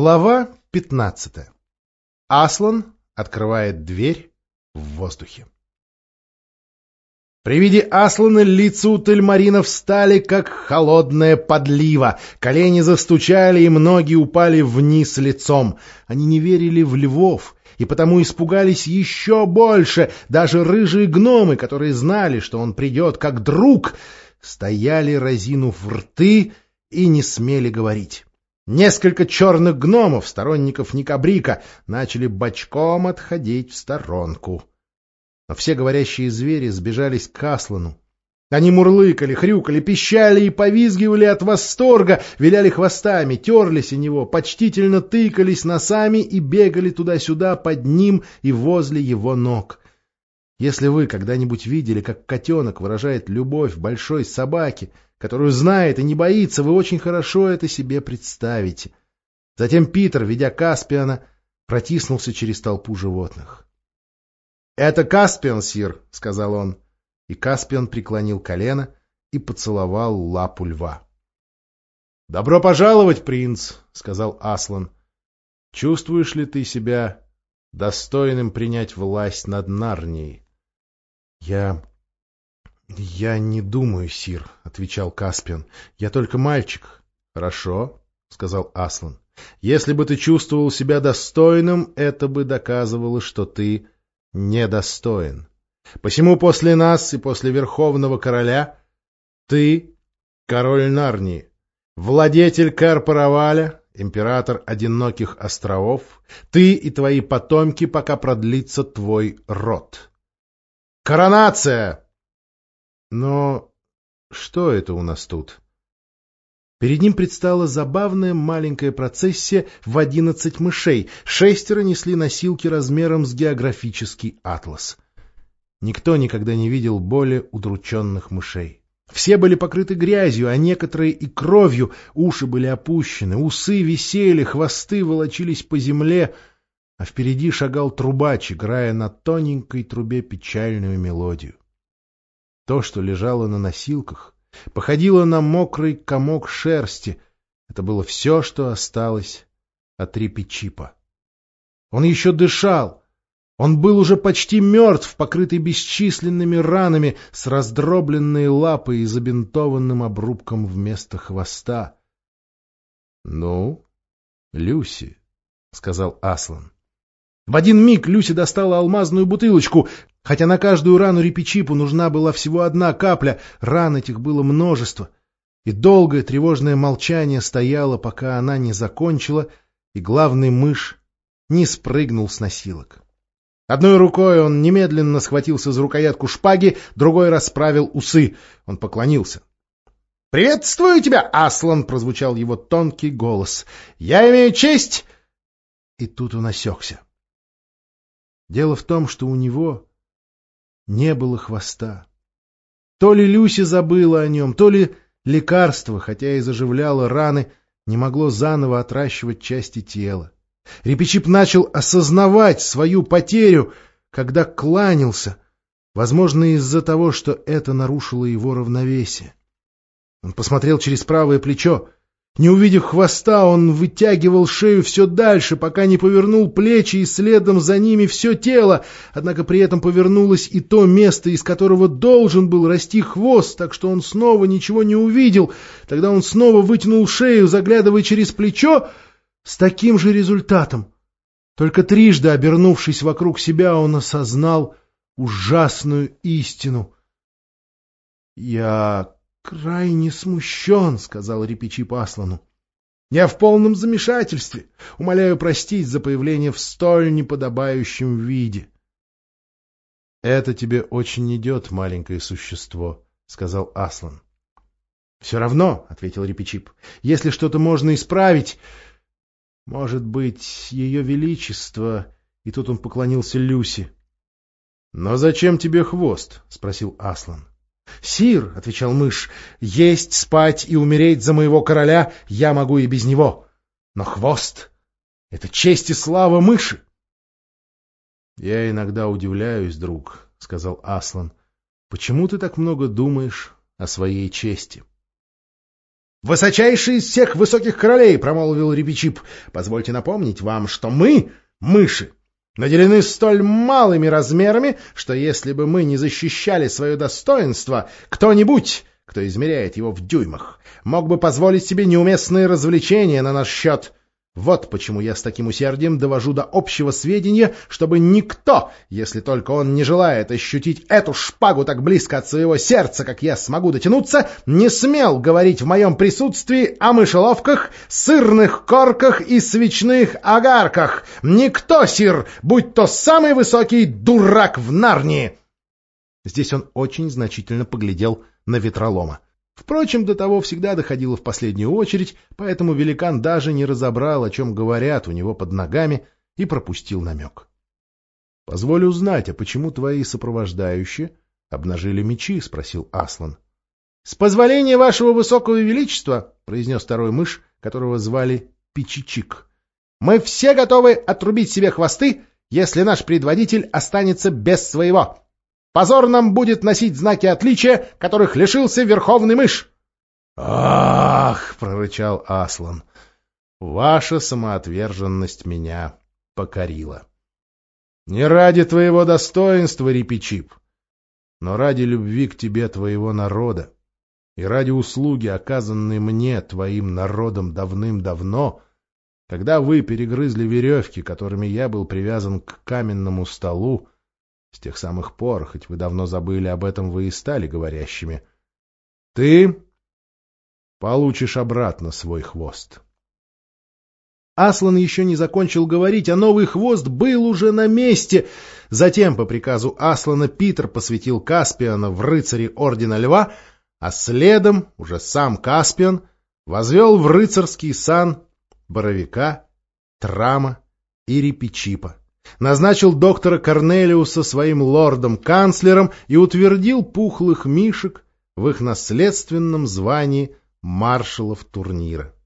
Глава 15. Аслан открывает дверь в воздухе. При виде Аслана лица у Тельмарина встали, как холодная подлива. Колени застучали, и многие упали вниз лицом. Они не верили в львов, и потому испугались еще больше. Даже рыжие гномы, которые знали, что он придет как друг, стояли, разинув рты, и не смели говорить. Несколько черных гномов, сторонников Никабрика, начали бочком отходить в сторонку. Но все говорящие звери сбежались к Аслану. Они мурлыкали, хрюкали, пищали и повизгивали от восторга, виляли хвостами, терлись о него, почтительно тыкались носами и бегали туда-сюда под ним и возле его ног. Если вы когда-нибудь видели, как котенок выражает любовь большой собаке, которую знает и не боится, вы очень хорошо это себе представите. Затем Питер, ведя Каспиана, протиснулся через толпу животных. — Это Каспиан, сир, — сказал он, и Каспиан преклонил колено и поцеловал лапу льва. — Добро пожаловать, принц, — сказал Аслан. — Чувствуешь ли ты себя достойным принять власть над Нарнией? — Я не думаю, сир, — отвечал Каспиан. — Я только мальчик. — Хорошо, — сказал Аслан. — Если бы ты чувствовал себя достойным, это бы доказывало, что ты недостоин. Посему после нас и после Верховного Короля ты король Нарнии, владетель Кар-Параваля, император Одиноких островов, ты и твои потомки, пока продлится твой род. Коронация! Но что это у нас тут? Перед ним предстала забавная маленькая процессия в 11 мышей. 6 несли носилки размером с географический атлас. Никто никогда не видел более удрученных мышей. Все были покрыты грязью, а некоторые и кровью. Уши были опущены, усы висели, хвосты волочились по земле, а впереди шагал трубач, играя на тоненькой трубе печальную мелодию. То, что лежало на носилках, походило на мокрый комок шерсти. Это было все, что осталось от Рипи-Чипа. Он еще дышал. Он был уже почти мертв, покрытый бесчисленными ранами, с раздробленной лапой и забинтованным обрубком вместо хвоста. — Ну, Люси, — сказал Аслан. В один миг Люси достала алмазную бутылочку. Хотя на каждую рану Рипи-Чипу нужна была всего одна капля, ран этих было множество. И долгое тревожное молчание стояло, пока она не закончила, и главный мышь не спрыгнул с носилок. Одной рукой он немедленно схватился за рукоятку шпаги, другой расправил усы. Он поклонился. — Приветствую тебя, Аслан! — прозвучал его тонкий голос. — Я имею честь... И тут он осекся. Дело в том, что у него не было хвоста. То ли Люси забыла о нем, то ли лекарство, хотя и заживляло раны, не могло заново отращивать части тела. Рипи-Чип начал осознавать свою потерю, когда кланялся, возможно, из-за того, что это нарушило его равновесие. Он посмотрел через правое плечо. Не увидев хвоста, он вытягивал шею все дальше, пока не повернул плечи, и следом за ними все тело, однако при этом повернулось и то место, из которого должен был расти хвост, так что он снова ничего не увидел. Тогда он снова вытянул шею, заглядывая через плечо, с таким же результатом. Только трижды, обернувшись вокруг себя, он осознал ужасную истину. — Я крайне смущен, — сказал Рипи-Чип Аслану. — Я в полном замешательстве. Умоляю простить за появление в столь неподобающем виде. — Это тебе очень идет, маленькое существо, — сказал Аслан. — Все равно, — ответил Рипи-Чип, — если что-то можно исправить... Может быть, ее величество... И тут он поклонился Люси. — Но зачем тебе хвост? — спросил Аслан. — Сир, — отвечал мышь, — есть, спать и умереть за моего короля я могу и без него. Но хвост — это честь и слава мыши. — Я иногда удивляюсь, друг, — сказал Аслан, — почему ты так много думаешь о своей чести? «Высочайший из всех высоких королей», — промолвил Репичип, — «позвольте напомнить вам, что мы, мыши, наделены столь малыми размерами, что если бы мы не защищали свое достоинство, кто-нибудь, кто измеряет его в дюймах, мог бы позволить себе неуместные развлечения на наш счет. Вот почему я с таким усердием довожу до общего сведения, чтобы никто, если только он не желает ощутить эту шпагу так близко от своего сердца, как я смогу дотянуться, не смел говорить в моем присутствии о мышеловках, сырных корках и свечных огарках. Никто, сир, будь то самый высокий дурак в Нарнии!» Здесь он очень значительно поглядел на Ветролома. Впрочем, до того всегда доходило в последнюю очередь, поэтому великан даже не разобрал, о чем говорят у него под ногами, и пропустил намек. — Позволь узнать, а почему твои сопровождающие обнажили мечи? — спросил Аслан. — С позволения вашего высокого величества, — произнес второй мышь, которого звали Пичичик, — мы все готовы отрубить себе хвосты, если наш предводитель останется без своего. Позор нам будет носить знаки отличия, которых лишился верховный мышь. — Ах! — прорычал Аслан. — Ваша самоотверженность меня покорила. Не ради твоего достоинства, Репичип, но ради любви к тебе твоего народа и ради услуги, оказанной мне твоим народом давным-давно, когда вы перегрызли веревки, которыми я был привязан к каменному столу. С тех самых пор, хоть вы давно забыли об этом, вы и стали говорящими. Ты получишь обратно свой хвост. Аслан еще не закончил говорить, а новый хвост был уже на месте. Затем, по приказу Аслана, Питер посвятил Каспиана в рыцари Ордена Льва, а следом уже сам Каспиан возвел в рыцарский сан Боровика, Трама и Репичипа. Назначил доктора Корнелиуса своим лордом-канцлером и утвердил пухлых мишек в их наследственном звании маршалов турнира.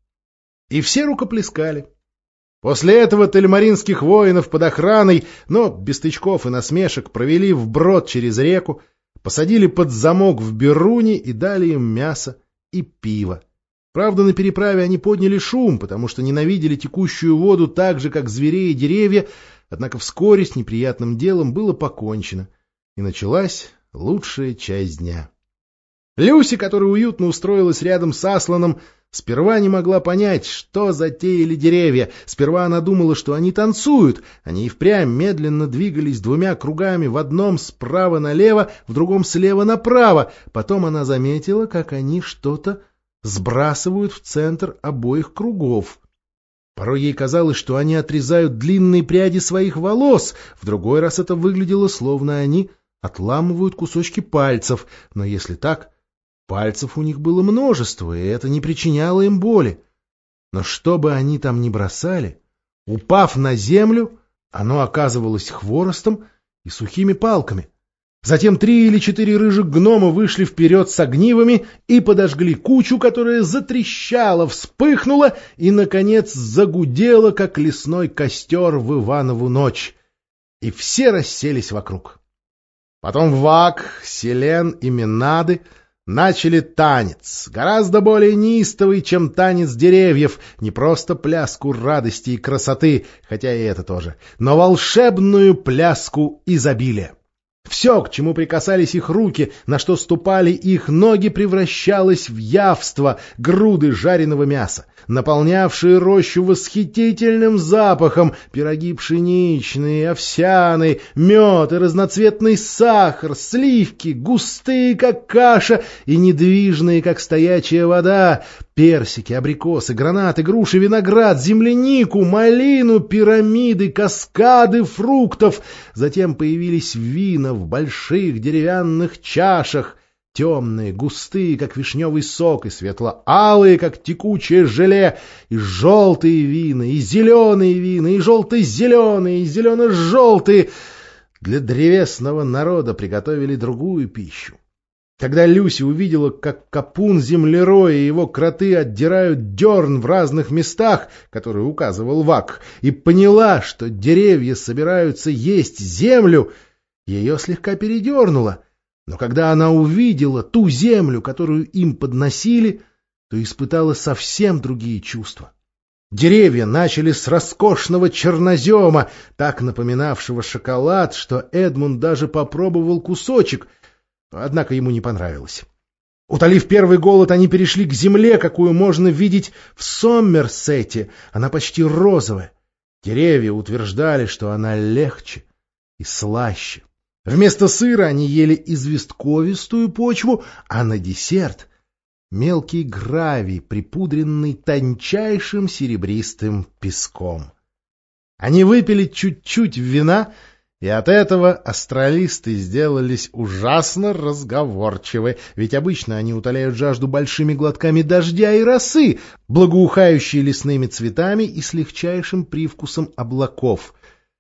И все рукоплескали. После этого тельмаринских воинов под охраной, но без тычков и насмешек, провели вброд через реку, посадили под замок в Беруне и дали им мясо и пиво. Правда, на переправе они подняли шум, потому что ненавидели текущую воду так же, как зверей и деревья. Однако вскоре с неприятным делом было покончено, и началась лучшая часть дня. Люси, которая уютно устроилась рядом с Асланом, сперва не могла понять, что затеяли деревья. Сперва она думала, что они танцуют. Они и впрямь медленно двигались двумя кругами, в одном справа налево, в другом слева направо. Потом она заметила, как они что-то сбрасывают в центр обоих кругов. Порой ей казалось, что они отрезают длинные пряди своих волос, в другой раз это выглядело, словно они отламывают кусочки пальцев, но если так, пальцев у них было множество, и это не причиняло им боли. Но что бы они там ни бросали, упав на землю, оно оказывалось хворостом и сухими палками. Затем 3 или 4 рыжих гнома вышли вперед с огнивами и подожгли кучу, которая затрещала, вспыхнула и, наконец, загудела, как лесной костер в Иванову ночь. И все расселись вокруг. Потом Вак, Селен и Менады начали танец, гораздо более неистовый, чем танец деревьев, не просто пляску радости и красоты, хотя и это тоже, но волшебную пляску изобилия. Все, к чему прикасались их руки, на что ступали их ноги, превращалось в явство, груды жареного мяса, наполнявшие рощу восхитительным запахом, пироги пшеничные, овсяные, мед и разноцветный сахар, сливки, густые, как каша, и недвижные, как стоячая вода, персики, абрикосы, гранаты, груши, виноград, землянику, малину, пирамиды, каскады фруктов. Затем появились вина в больших деревянных чашах, темные, густые, как вишневый сок, и светло-алые, как текучее желе, и желтые вина, и зеленые, и желто-зеленые, и зелено-желтые. Для древесного народа приготовили другую пищу. Когда Люси увидела, как Капун-землерой и его кроты отдирают дерн в разных местах, которые указывал Вак, и поняла, что деревья собираются есть землю, ее слегка передернуло. Но когда она увидела ту землю, которую им подносили, то испытала совсем другие чувства. Деревья начали с роскошного чернозема, так напоминавшего шоколад, что Эдмунд даже попробовал кусочек, однако ему не понравилось. Утолив первый голод, они перешли к земле, какую можно видеть в Сомерсете. Она почти розовая. Деревья утверждали, что она легче и слаще. Вместо сыра они ели известковистую почву, а на десерт — мелкий гравий, припудренный тончайшим серебристым песком. Они выпили чуть-чуть вина, и от этого астралисты сделались ужасно разговорчивы, ведь обычно они утоляют жажду большими глотками дождя и росы, благоухающей лесными цветами и с легчайшим привкусом облаков.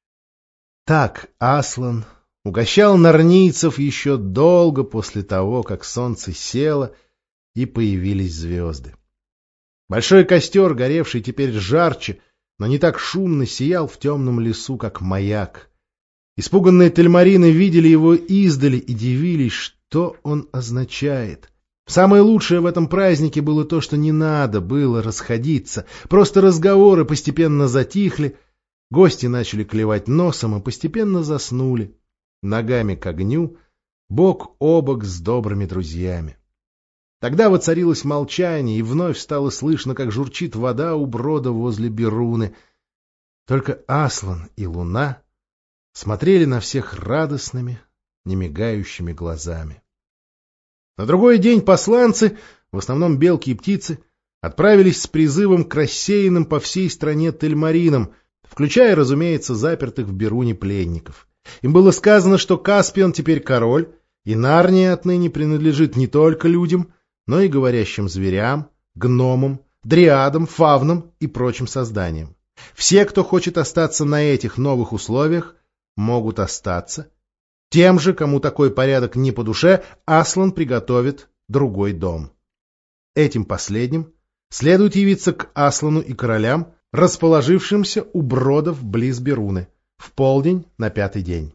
Так Аслан угощал нарнийцев еще долго после того, как солнце село и появились звезды. Большой костер, горевший теперь жарче, но не так шумно, сиял в темном лесу, как маяк. Испуганные тельмарины видели его издали и дивились, что он означает. Самое лучшее в этом празднике было то, что не надо было расходиться. Просто разговоры постепенно затихли, гости начали клевать носом и постепенно заснули, ногами к огню, бок о бок с добрыми друзьями. Тогда воцарилось молчание, и вновь стало слышно, как журчит вода у брода возле Беруны. Только Аслан и Луна смотрели на всех радостными, немигающими глазами. На другой день посланцы, в основном белки и птицы, отправились с призывом к рассеянным по всей стране тельмаринам, включая, разумеется, запертых в Беруне пленников. Им было сказано, что Каспиан теперь король, и Нарния отныне принадлежит не только людям, но и говорящим зверям, гномам, дриадам, фавнам и прочим созданиям. Все, кто хочет остаться на этих новых условиях, могут остаться. Тем же, кому такой порядок не по душе, Аслан приготовит другой дом. Этим последним следует явиться к Аслану и королям, расположившимся у бродов близ Беруны, в полдень на 5-й день.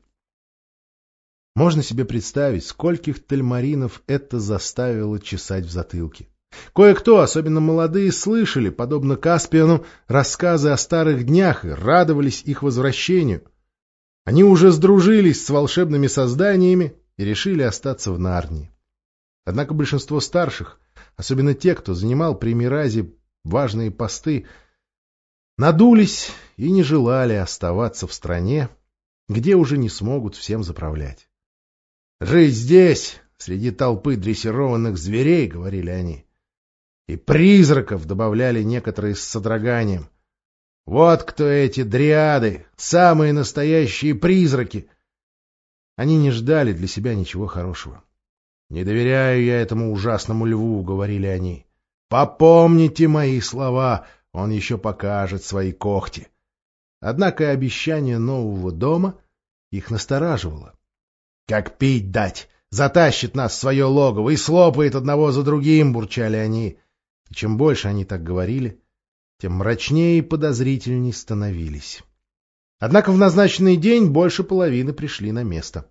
Можно себе представить, скольких тельмаринов это заставило чесать в затылке. Кое-кто, особенно молодые, слышали, подобно Каспиану, рассказы о старых днях и радовались их возвращению. Они уже сдружились с волшебными созданиями и решили остаться в Нарнии. Однако большинство старших, особенно те, кто занимал при Миразе важные посты, надулись и не желали оставаться в стране, где уже не смогут всем заправлять. «Жить здесь, среди толпы дрессированных зверей», — говорили они, — «и призраков», — добавляли некоторые с содроганием. «Вот кто эти дриады, самые настоящие призраки!» Они не ждали для себя ничего хорошего. «Не доверяю я этому ужасному льву», — говорили они. «Попомните мои слова, он еще покажет свои когти». Однако обещание нового дома их настораживало. «Как пить дать? Затащит нас в свое логово и слопает одного за другим», — бурчали они. И чем больше они так говорили, тем мрачнее и подозрительней становились. Однако в назначенный день больше половины пришли на место.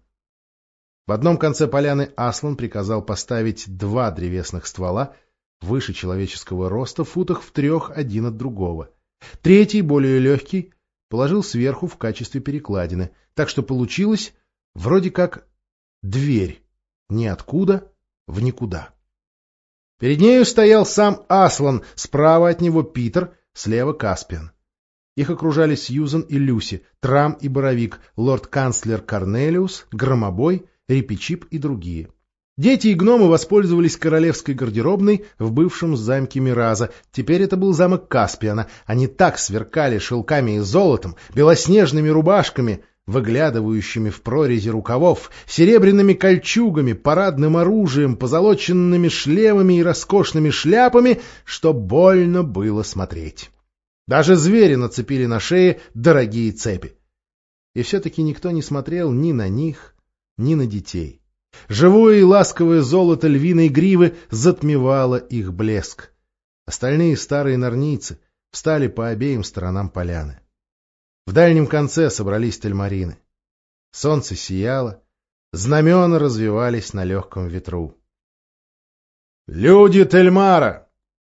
В одном конце поляны Аслан приказал поставить 2 древесных ствола, выше человеческого роста, в футах в 3 один от другого. Третий, более легкий, положил сверху в качестве перекладины, так что получилось вроде как дверь ниоткуда в никуда. Перед нею стоял сам Аслан, справа от него Питер, слева Каспиан. Их окружали Сьюзан и Люси, Трам и Боровик, лорд-канцлер Корнелиус, Громобой, Репичип и другие. Дети и гномы воспользовались королевской гардеробной в бывшем замке Мираза. Теперь это был замок Каспиана. Они так сверкали шелками и золотом, белоснежными рубашками, выглядывающими в прорези рукавов, серебряными кольчугами, парадным оружием, позолоченными шлемами и роскошными шляпами, что больно было смотреть. Даже звери нацепили на шее дорогие цепи. И все-таки никто не смотрел ни на них, ни на детей. Живое и ласковое золото львиной гривы затмевало их блеск. Остальные старые нарнийцы встали по обеим сторонам поляны. В дальнем конце собрались тельмарины. Солнце сияло, знамена развивались на легком ветру. «Люди Тельмара!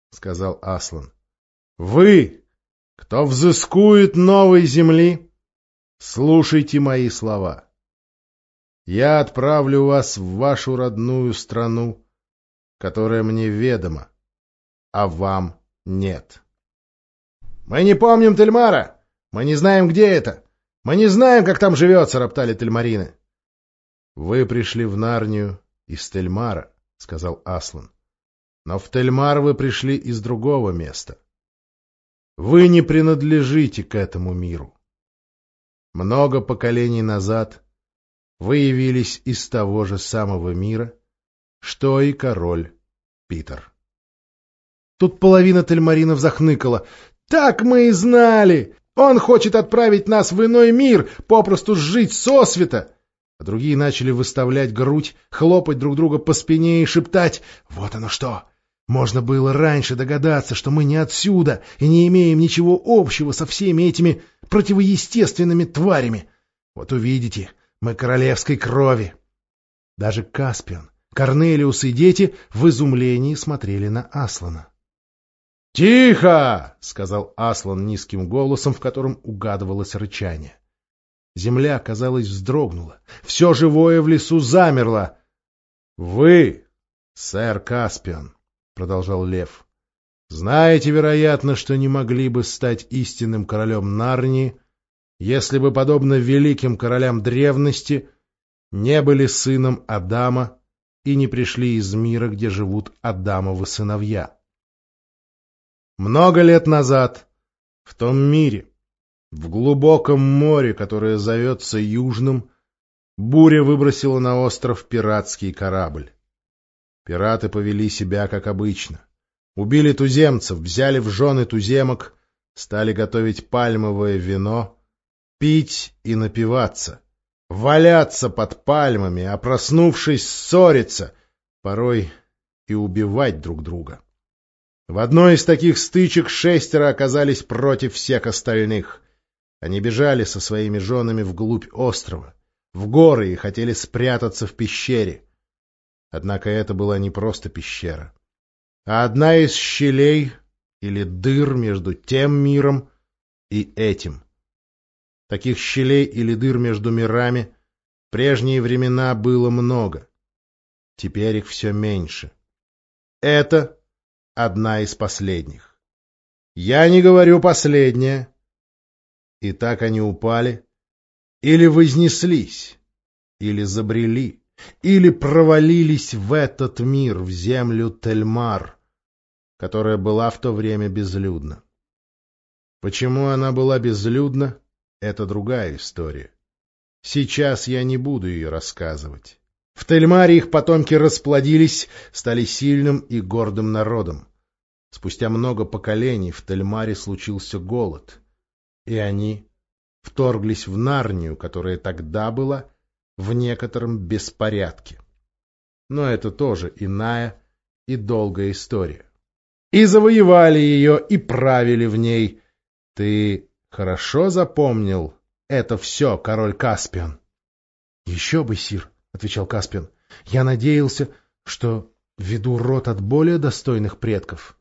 — сказал Аслан. — Вы, кто взыскует новой земли, слушайте мои слова. Я отправлю вас в вашу родную страну, которая мне ведома, а вам нет. — Мы не помним Тельмара! Мы не знаем, где это! Мы не знаем, как там живется! — роптали тельмарины. — Вы пришли в Нарнию из Тельмара, — сказал Аслан. — Но в Тельмар вы пришли из другого места. Вы не принадлежите к этому миру. Много поколений назад вы явились из того же самого мира, что и король Питер. Тут половина тельмаринов захныкала. «Так мы и знали! Он хочет отправить нас в иной мир, попросту жить сосвета!» А другие начали выставлять грудь, хлопать друг друга по спине и шептать: «Вот оно что! Можно было раньше догадаться, что мы не отсюда и не имеем ничего общего со всеми этими противоестественными тварями. Вот увидите, мы королевской крови». Даже Каспиан, Корнелиус и дети в изумлении смотрели на Аслана. «Тихо!» — сказал Аслан низким голосом, в котором угадывалось рычание. Земля, казалось, вздрогнула. Все живое в лесу замерло. «Вы, сэр Каспиан, — продолжал Лев, — знаете, вероятно, что не могли бы стать истинным королем Нарнии, если бы, подобно великим королям древности, не были сыном Адама и не пришли из мира, где живут Адамовы сыновья. Много лет назад в том мире, в глубоком море, которое зовется Южным, буря выбросила на остров пиратский корабль. Пираты повели себя, как обычно. Убили туземцев, взяли в жены туземок, стали готовить пальмовое вино, пить и напиваться, валяться под пальмами, а проснувшись, ссориться, порой и убивать друг друга. В одной из таких стычек 6 оказались против всех остальных. Они бежали со своими женами вглубь острова, в горы, и хотели спрятаться в пещере. Однако это была не просто пещера, а одна из щелей или дыр между тем миром и этим. Таких щелей или дыр между мирами в прежние времена было много. Теперь их все меньше. Это одна из последних. Я не говорю последняя. И так они упали, или вознеслись, или забрели, или провалились в этот мир, в землю Тельмар, которая была в то время безлюдна. Почему она была безлюдна, это другая история. Сейчас я не буду ее рассказывать. В Тельмаре их потомки расплодились, стали сильным и гордым народом. Спустя много поколений в Тельмаре случился голод, и они вторглись в Нарнию, которая тогда была в некотором беспорядке. Но это тоже иная и долгая история. И завоевали ее, и правили в ней. Ты хорошо запомнил это все, король Каспиан? — Еще бы, сир, — отвечал Каспиан. — Я надеялся, что веду род от более достойных предков.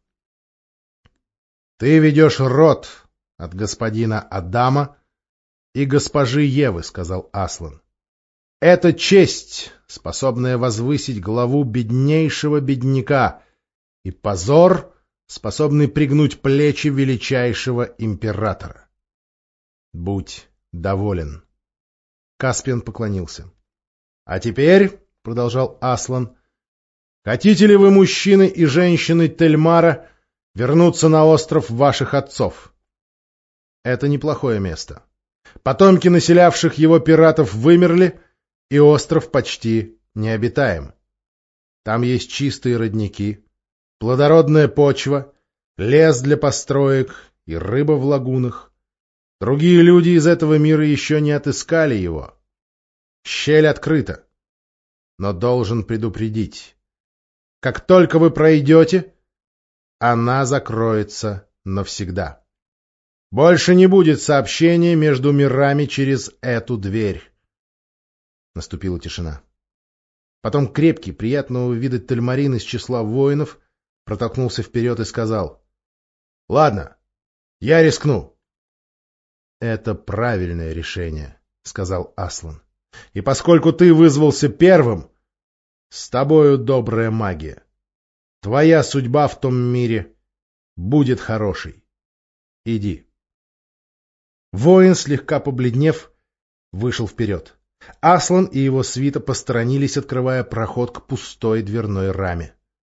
— Ты ведешь род от господина Адама и госпожи Евы, — сказал Аслан. — Это честь, способная возвысить главу беднейшего бедняка, и позор, способный пригнуть плечи величайшего императора. Будь доволен. Каспиан поклонился. — А теперь, — продолжал Аслан, — хотите ли вы, мужчины и женщины Тельмара, вернуться на остров ваших отцов? Это неплохое место. Потомки населявших его пиратов вымерли, и остров почти необитаем. Там есть чистые родники, плодородная почва, лес для построек и рыба в лагунах. Другие люди из этого мира еще не отыскали его. Щель открыта. Но должен предупредить. Как только вы пройдете, она закроется навсегда. Больше не будет сообщения между мирами через эту дверь. Наступила тишина. Потом крепкий, приятного вида тельмарин из числа воинов протолкнулся вперед и сказал: — Ладно, я рискну. — Это правильное решение, — сказал Аслан. — И поскольку ты вызвался первым, с тобою добрая магия. Твоя судьба в том мире будет хорошей. Иди. Воин, слегка побледнев, вышел вперед. Аслан и его свита посторонились, открывая проход к пустой дверной раме.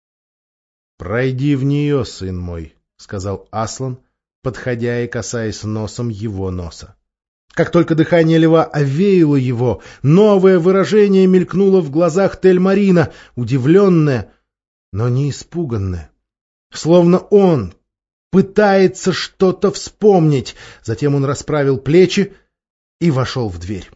— Пройди в нее, сын мой, — сказал Аслан, подходя и касаясь носом его носа. Как только дыхание льва овеяло его, новое выражение мелькнуло в глазах Тель-Марина, удивленное, но не испуганное. Словно он пытается что-то вспомнить. Затем он расправил плечи и вошел в дверь.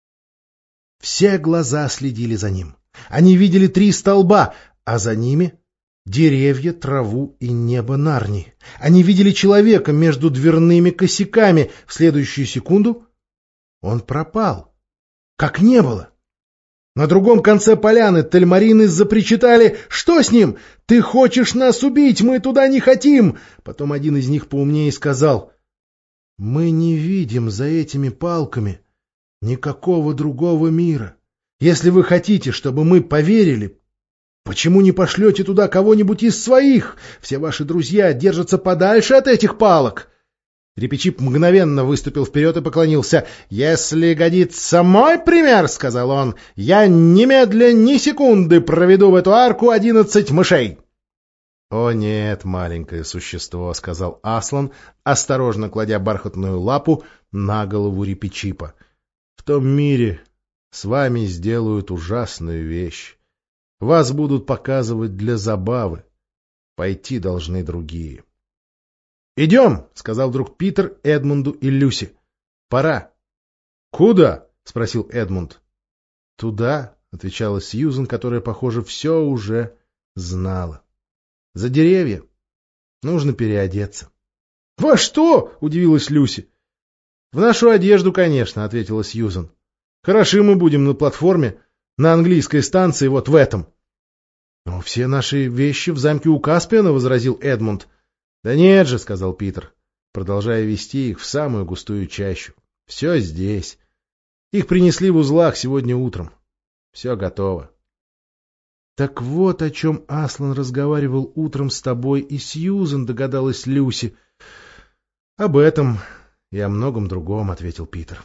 Все глаза следили за ним. Они видели 3 столба, а за ними деревья, траву и небо Нарнии. Они видели человека между дверными косяками. В следующую секунду он пропал, как не было. На другом конце поляны тельмарины запричитали: «Что с ним? Ты хочешь нас убить? Мы туда не хотим!» Потом один из них поумнее сказал: «Мы не видим за этими палками никакого другого мира. Если вы хотите, чтобы мы поверили, почему не пошлете туда кого-нибудь из своих? Все ваши друзья держатся подальше от этих палок». Репичип мгновенно выступил вперед и поклонился. «Если годится мой пример, — сказал он, — я немедля ни секунды проведу в эту арку 11 мышей». «О нет, маленькое существо, — сказал Аслан, осторожно кладя бархатную лапу на голову Репичипа. — В том мире с вами сделают ужасную вещь. Вас будут показывать для забавы. Пойти должны другие». «Идем!» — сказал вдруг Питер Эдмунду и Люси. «Пора». «Куда?» — спросил Эдмунд. «Туда», — отвечала Сьюзен, которая, похоже, все уже знала. «За деревья. Нужно переодеться». «Во что?» — удивилась Люси. «В нашу одежду, конечно», — ответила Сьюзен. «Хороши мы будем на платформе, на английской станции, вот в этом». «Но все наши вещи в замке у Каспиана», — возразил Эдмунд. «Да нет же», — сказал Питер, продолжая вести их в самую густую чащу. «Все здесь. Их принесли в узлах сегодня утром. Все готово». «Так вот о чем Аслан разговаривал утром с тобой и Сьюзен», — догадалась Люси. «Об этом и о многом другом», — ответил Питер.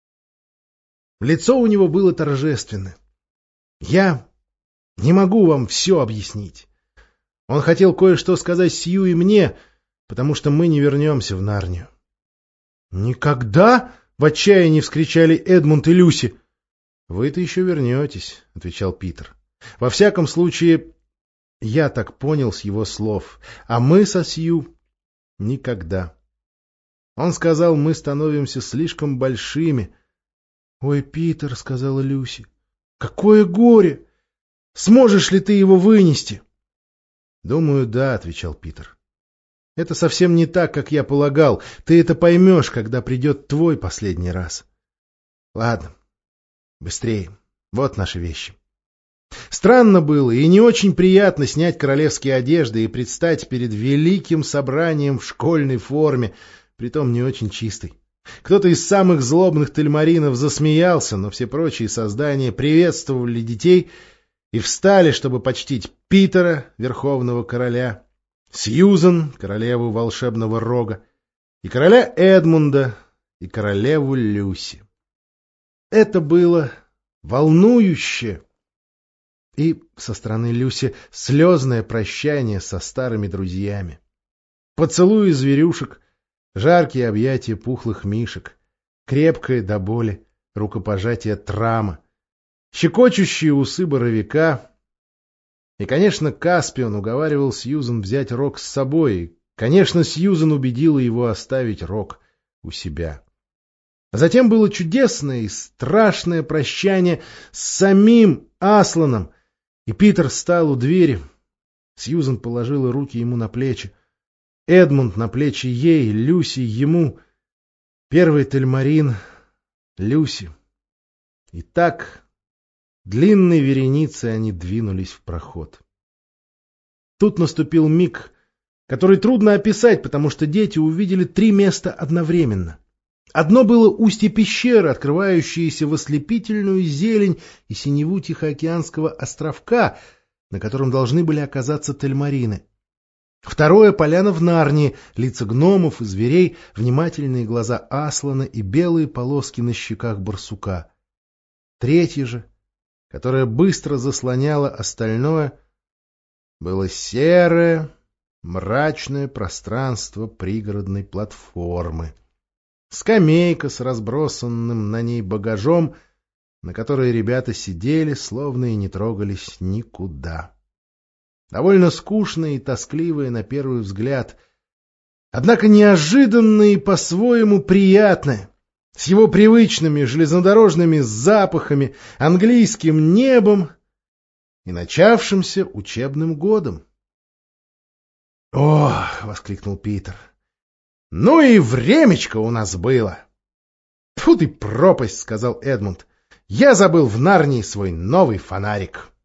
Лицо у него было торжественное. «Я не могу вам все объяснить. Он хотел кое-что сказать Сью и мне, потому что мы не вернемся в Нарнию». «Никогда?» — в отчаянии вскричали Эдмунд и Люси. «Вы-то еще вернетесь», — отвечал Питер. «Во всяком случае, я так понял с его слов, а мы со Сью никогда. Он сказал, мы становимся слишком большими». «Ой, Питер», — сказала Люси, — «какое горе! Сможешь ли ты его вынести?» «Думаю, да», — отвечал Питер. «Это совсем не так, как я полагал. Ты это поймешь, когда придет твой последний раз. Ладно, быстрее. Вот наши вещи». Странно было и не очень приятно снять королевские одежды и предстать перед великим собранием в школьной форме, притом не очень чистой. Кто-то из самых злобных тельмаринов засмеялся, но все прочие создания приветствовали детей и встали, чтобы почтить Питера, верховного короля, Сьюзен, королеву волшебного рога, и короля Эдмунда, и королеву Люси. Это было волнующе и, со стороны Люси, слезное прощание со старыми друзьями. Поцелуи зверюшек, жаркие объятия пухлых мишек, крепкое до боли рукопожатие Трама, щекочущие усы боровика. И, конечно, Каспиан уговаривал Сьюзен взять Рок с собой, и, конечно, Сьюзен убедила его оставить Рок у себя. А затем было чудесное и страшное прощание с самим Асланом, и Питер встал у двери. Сьюзен положила руки ему на плечи. Эдмунд на плечи ей, Люси ему, первый тельмарин, Люси. И так длинной вереницей они двинулись в проход. Тут наступил миг, который трудно описать, потому что дети увидели 3 места одновременно. Одно было устье пещеры, открывающееся в ослепительную зелень и синеву Тихоокеанского островка, на котором должны были оказаться тельмарины. Второе — поляна в Нарнии, лица гномов и зверей, внимательные глаза Аслана и белые полоски на щеках барсука. Третье же, которое быстро заслоняло остальное, было серое, мрачное пространство пригородной платформы. Скамейка с разбросанным на ней багажом, на которой ребята сидели, словно и не трогались никуда. Довольно скучное и тоскливое на первый взгляд, однако неожиданное и по-своему приятное, с его привычными железнодорожными запахами, английским небом и начавшимся учебным годом. «Ох!» — воскликнул Питер. «Ну и времечко у нас было!» «Тьфу ты, пропасть!» — сказал Эдмунд. «Я забыл в Нарнии свой новый фонарик!»